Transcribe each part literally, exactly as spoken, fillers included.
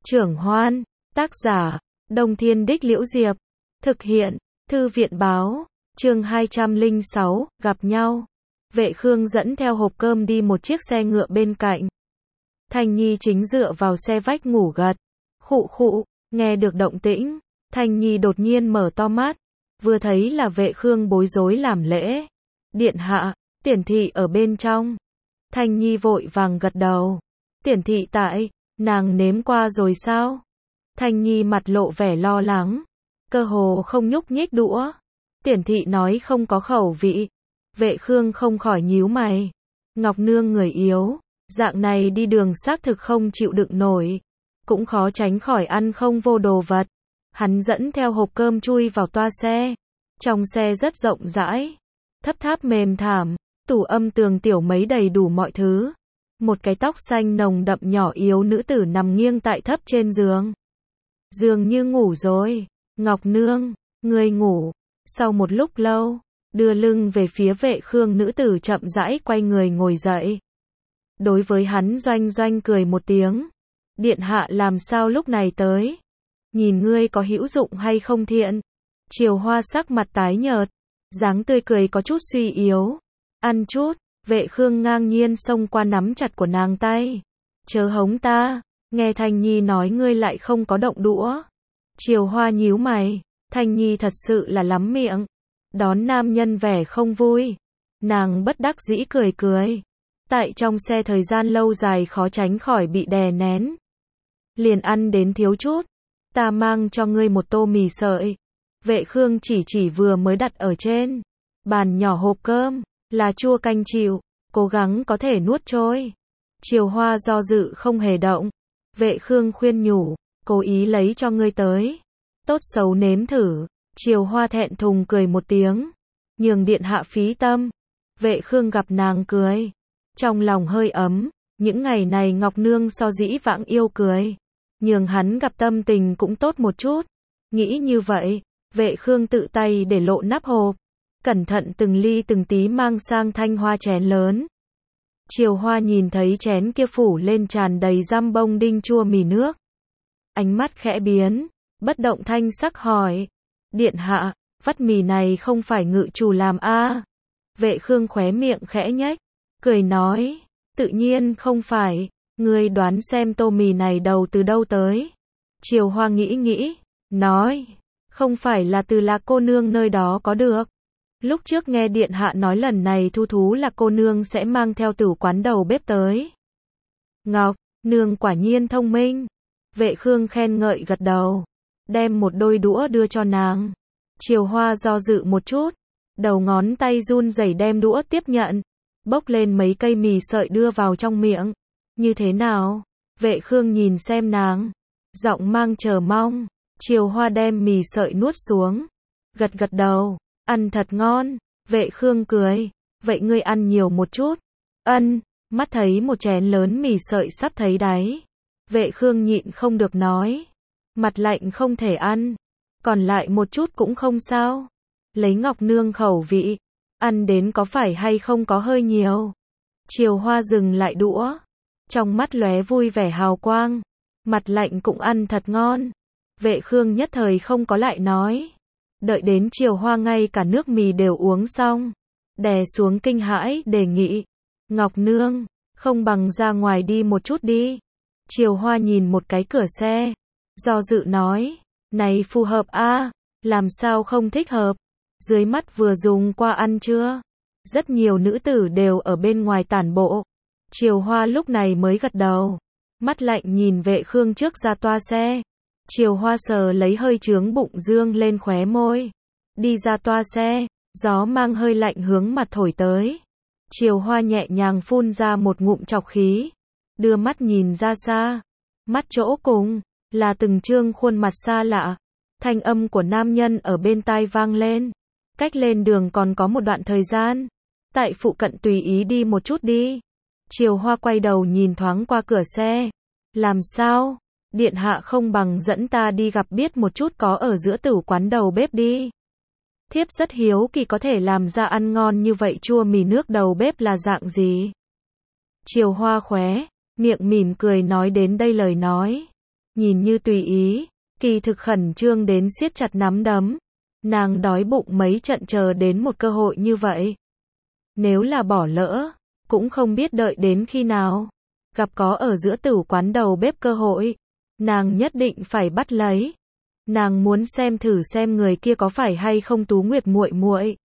Trưởng Hoan, tác giả, Đông Thiên Đích Liễu Diệp, thực hiện, Thư viện Báo, chương hai trăm lẻ sáu, gặp nhau. Vệ Khương dẫn theo hộp cơm đi một chiếc xe ngựa bên cạnh. Thanh Nhi chính dựa vào xe vách ngủ gật. Khụ khụ, nghe được động tĩnh, Thanh Nhi đột nhiên mở to mắt, vừa thấy là Vệ Khương bối rối làm lễ. Điện hạ, Tiển thị ở bên trong. Thanh Nhi vội vàng gật đầu. Tiển thị tại, nàng nếm qua rồi sao? Thanh Nhi mặt lộ vẻ lo lắng, cơ hồ không nhúc nhích đũa. Tiển thị nói không có khẩu vị. Vệ Khương không khỏi nhíu mày. Ngọc Nương người yếu, dạng này đi đường xác thực không chịu đựng nổi, cũng khó tránh khỏi ăn không vô đồ vật. Hắn dẫn theo hộp cơm chui vào toa xe. Trong xe rất rộng rãi, thấp tháp mềm thảm, tủ âm tường tiểu mấy đầy đủ mọi thứ. Một cái tóc xanh nồng đậm nhỏ yếu nữ tử nằm nghiêng tại thấp trên giường. Dường như ngủ rồi. Ngọc Nương, ngươi ngủ. Sau một lúc lâu, đưa lưng về phía Vệ Khương, nữ tử chậm rãi quay người ngồi dậy. Đối với hắn doanh doanh cười một tiếng. Điện hạ làm sao lúc này tới? Nhìn ngươi có hữu dụng hay không thiện? Triều Hoa sắc mặt tái nhợt, dáng tươi cười có chút suy yếu. Ăn chút. Vệ Khương ngang nhiên xông qua nắm chặt của nàng tay. Chớ hống ta, nghe Thanh Nhi nói ngươi lại không có động đũa. Triều Hoa nhíu mày, Thanh Nhi thật sự là lắm miệng. Đón nam nhân vẻ không vui. Nàng bất đắc dĩ cười cười. Tại trong xe thời gian lâu dài khó tránh khỏi bị đè nén. Liền ăn đến thiếu chút. Ta mang cho ngươi một tô mì sợi. Vệ Khương chỉ chỉ vừa mới đặt ở trên bàn nhỏ hộp cơm. Là chua canh chịu, cố gắng có thể nuốt trôi. Triều Hoa do dự không hề động. Vệ Khương khuyên nhủ, cố ý lấy cho ngươi tới. Tốt xấu nếm thử. Triều Hoa thẹn thùng cười một tiếng. Nhường điện hạ phí tâm. Vệ Khương gặp nàng cười, trong lòng hơi ấm. Những ngày này Ngọc Nương so dĩ vãng yêu cười, nhường hắn gặp tâm tình cũng tốt một chút. Nghĩ như vậy, Vệ Khương tự tay để lộ nắp hộp. Cẩn thận từng ly từng tí mang sang thanh hoa chén lớn. Triều Hoa nhìn thấy chén kia phủ lên tràn đầy giam bông đinh chua mì nước. Ánh mắt khẽ biến, bất động thanh sắc hỏi. Điện hạ, vắt mì này không phải ngự chủ làm a? À? Vệ Khương khóe miệng khẽ nhếch, cười nói. Tự nhiên không phải, ngươi đoán xem tô mì này đầu từ đâu tới. Triều Hoa nghĩ nghĩ, nói. Không phải là từ Lạc cô nương nơi đó có được. Lúc trước nghe điện hạ nói lần này thu thú là cô nương sẽ mang theo tử quán đầu bếp tới. Ngọc Nương quả nhiên thông minh. Vệ Khương khen ngợi gật đầu, đem một đôi đũa đưa cho nàng. Triều Hoa do dự một chút, đầu ngón tay run rẩy đem đũa tiếp nhận, bốc lên mấy cây mì sợi đưa vào trong miệng. Như thế nào? Vệ Khương nhìn xem nàng, giọng mang chờ mong. Triều Hoa đem mì sợi nuốt xuống, gật gật đầu. Ăn thật ngon. Vệ Khương cười. Vậy ngươi ăn nhiều một chút. Ân. Mắt thấy một chén lớn mì sợi sắp thấy đáy. Vệ Khương nhịn không được nói. Mặt lạnh không thể ăn. Còn lại một chút cũng không sao. Lấy Ngọc Nương khẩu vị. Ăn đến có phải hay không có hơi nhiều. Triều Hoa dừng lại đũa. Trong mắt lóe vui vẻ hào quang. Mặt lạnh cũng ăn thật ngon. Vệ Khương nhất thời không có lại nói. Đợi đến Triều Hoa ngay cả nước mì đều uống xong, đè xuống kinh hãi đề nghị. Ngọc Nương, không bằng ra ngoài đi một chút đi. Triều Hoa nhìn một cái cửa xe, do dự nói. Này phù hợp a? À? Làm sao không thích hợp? Dưới mắt vừa dùng qua ăn trưa, rất nhiều nữ tử đều ở bên ngoài tản bộ. Triều Hoa lúc này mới gật đầu, mắt lạnh nhìn Vệ Khương trước ra toa xe. Triều Hoa sờ lấy hơi trướng bụng dương lên khóe môi. Đi ra toa xe, gió mang hơi lạnh hướng mặt thổi tới. Triều Hoa nhẹ nhàng phun ra một ngụm trọc khí. Đưa mắt nhìn ra xa. Mắt chỗ cùng, là từng trương khuôn mặt xa lạ. Thanh âm của nam nhân ở bên tai vang lên. Cách lên đường còn có một đoạn thời gian. Tại phụ cận tùy ý đi một chút đi. Triều Hoa quay đầu nhìn thoáng qua cửa xe. Làm sao? Điện hạ không bằng dẫn ta đi gặp biết một chút có ở giữa tử quán đầu bếp đi. Thiếp rất hiếu kỳ có thể làm ra ăn ngon như vậy chua mì nước đầu bếp là dạng gì. Triều Hoa khóe miệng mỉm cười nói đến đây lời nói. nhìn như tùy ý, kỳ thực khẩn trương đến siết chặt nắm đấm. Nàng đói bụng mấy trận chờ đến một cơ hội như vậy. Nếu là bỏ lỡ, cũng không biết đợi đến khi nào. Gặp có ở giữa tử quán đầu bếp cơ hội, nàng nhất định phải bắt lấy. Nàng muốn xem thử xem người kia có phải hay không Tú Nguyệt muội muội.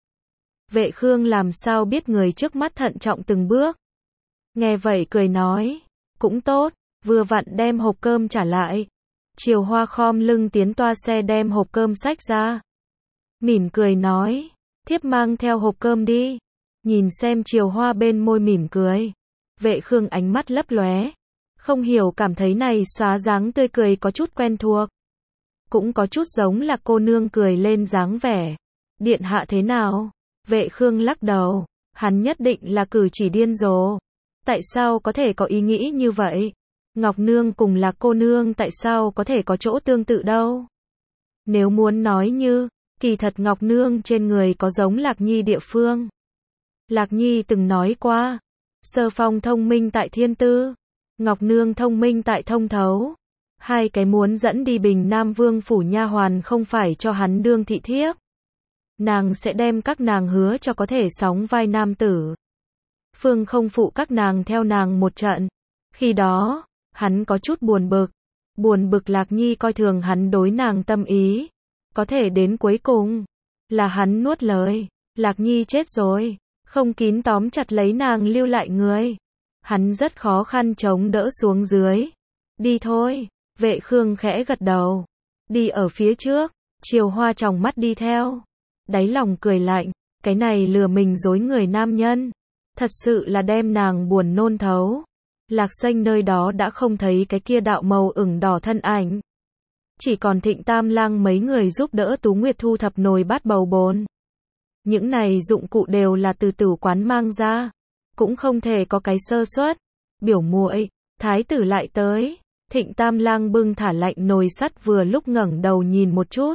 Vệ Khương làm sao biết người trước mắt thận trọng từng bước. Nghe vậy cười nói, cũng tốt, vừa vặn đem hộp cơm trả lại. Triều Hoa khom lưng tiến toa xe đem hộp cơm xách ra. Mỉm cười nói, thiếp mang theo hộp cơm đi. Nhìn xem Triều Hoa bên môi mỉm cười. Vệ Khương ánh mắt lấp lóe, không hiểu cảm thấy này xóa dáng tươi cười có chút quen thuộc. Cũng có chút giống là cô nương cười lên dáng vẻ. Điện hạ thế nào? Vệ Khương lắc đầu, hắn nhất định là cử chỉ điên rồ. Tại sao có thể có ý nghĩ như vậy? Ngọc Nương cùng Lạc cô nương tại sao có thể có chỗ tương tự đâu? Nếu muốn nói như, kỳ thật Ngọc Nương trên người có giống Lạc Nhi địa phương. Lạc Nhi từng nói qua, Sơ Phong thông minh tại thiên tư, Ngọc Nương thông minh tại thông thấu. Hai cái muốn dẫn đi Bình Nam Vương phủ nha hoàn không phải cho hắn đương thị thiếp. Nàng sẽ đem các nàng hứa cho có thể sóng vai nam tử. Phương không phụ các nàng theo nàng một trận. Khi đó, hắn có chút buồn bực. Buồn bực Lạc Nhi coi thường hắn đối nàng tâm ý. Có thể đến cuối cùng, là hắn nuốt lời. Lạc Nhi chết rồi, không kín tóm chặt lấy nàng lưu lại người. Hắn rất khó khăn chống đỡ xuống dưới. Đi thôi, Vệ Khương khẽ gật đầu. Đi ở phía trước, Triều Hoa tròng mắt đi theo. Đáy lòng cười lạnh, cái này lừa mình dối người nam nhân. Thật sự là đem nàng buồn nôn thấu. Lạc Xanh nơi đó đã không thấy cái kia đạo màu ửng đỏ thân ảnh. Chỉ còn Thịnh Tam Lang mấy người giúp đỡ Tú Nguyệt thu thập nồi bát bầu bồn. Những này dụng cụ đều là từ tử quán mang ra. Cũng không thể có cái sơ suất. Biểu muội, thái tử lại tới. Thịnh Tam Lang bưng thả lạnh nồi sắt vừa lúc ngẩng đầu nhìn một chút.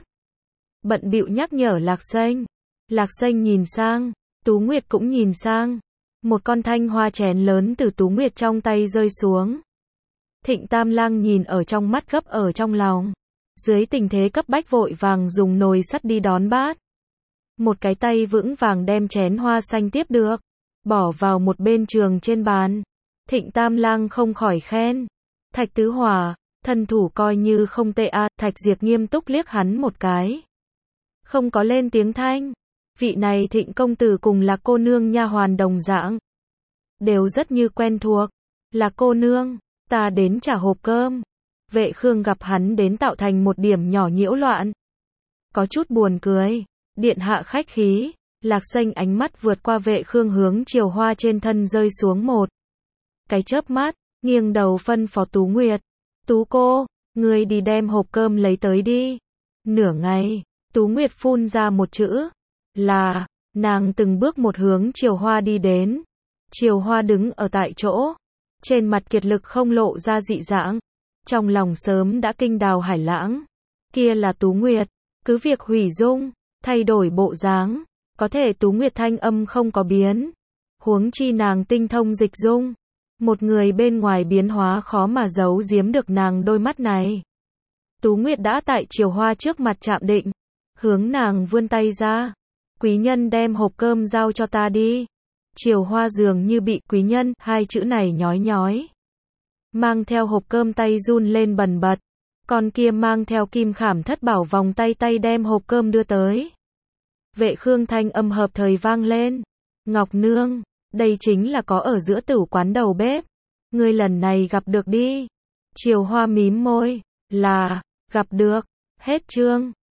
Bận bịu nhắc nhở Lạc Xanh. Lạc Xanh nhìn sang, Tú Nguyệt cũng nhìn sang. Một con thanh hoa chén lớn từ Tú Nguyệt trong tay rơi xuống. Thịnh Tam Lang nhìn ở trong mắt gấp ở trong lòng. Dưới tình thế cấp bách vội vàng dùng nồi sắt đi đón bát. Một cái tay vững vàng đem chén hoa xanh tiếp được. Bỏ vào một bên trường trên bàn. Thịnh Tam Lang không khỏi khen. Thạch Tứ Hòa, thân thủ coi như không tệ a. Thạch Diệp nghiêm túc liếc hắn một cái. Không có lên tiếng thanh. Vị này Thịnh công tử cùng Lạc cô nương nha hoàn đồng dạng. Đều rất như quen thuộc. Lạc cô nương, ta đến trả hộp cơm. Vệ Khương gặp hắn đến tạo thành một điểm nhỏ nhiễu loạn. Có chút buồn cười. Điện hạ khách khí. Lạc Xanh ánh mắt vượt qua Vệ Khương hướng Triều Hoa trên thân rơi xuống một cái chớp mắt, nghiêng đầu phân phó Tú Nguyệt. Tú cô, ngươi đi đem hộp cơm lấy tới đi. Nửa ngày, Tú Nguyệt phun ra một chữ. Là, nàng từng bước một hướng Triều Hoa đi đến. Triều Hoa đứng ở tại chỗ. Trên mặt kiệt lực không lộ ra dị dạng. Trong lòng sớm đã kinh đào hải lãng. Kia là Tú Nguyệt. Cứ việc hủy dung, thay đổi bộ dáng. Có thể Tú Nguyệt thanh âm không có biến. Huống chi nàng tinh thông dịch dung. Một người bên ngoài biến hóa khó mà giấu giếm được nàng đôi mắt này. Tú Nguyệt đã tại Triều Hoa trước mặt chạm định. Hướng nàng vươn tay ra. Quý nhân đem hộp cơm giao cho ta đi. Triều Hoa dường như bị quý nhân, hai chữ này nhói nhói. Mang theo hộp cơm tay run lên bần bật. Con kia mang theo kim khảm thất bảo vòng tay tay đem hộp cơm đưa tới. Vệ Khương thanh âm hợp thời vang lên. Ngọc Nương, đây chính là có ở giữa tử quán đầu bếp. Ngươi lần này gặp được đi. Triều Hoa mím môi. Là, gặp được. Hết chương.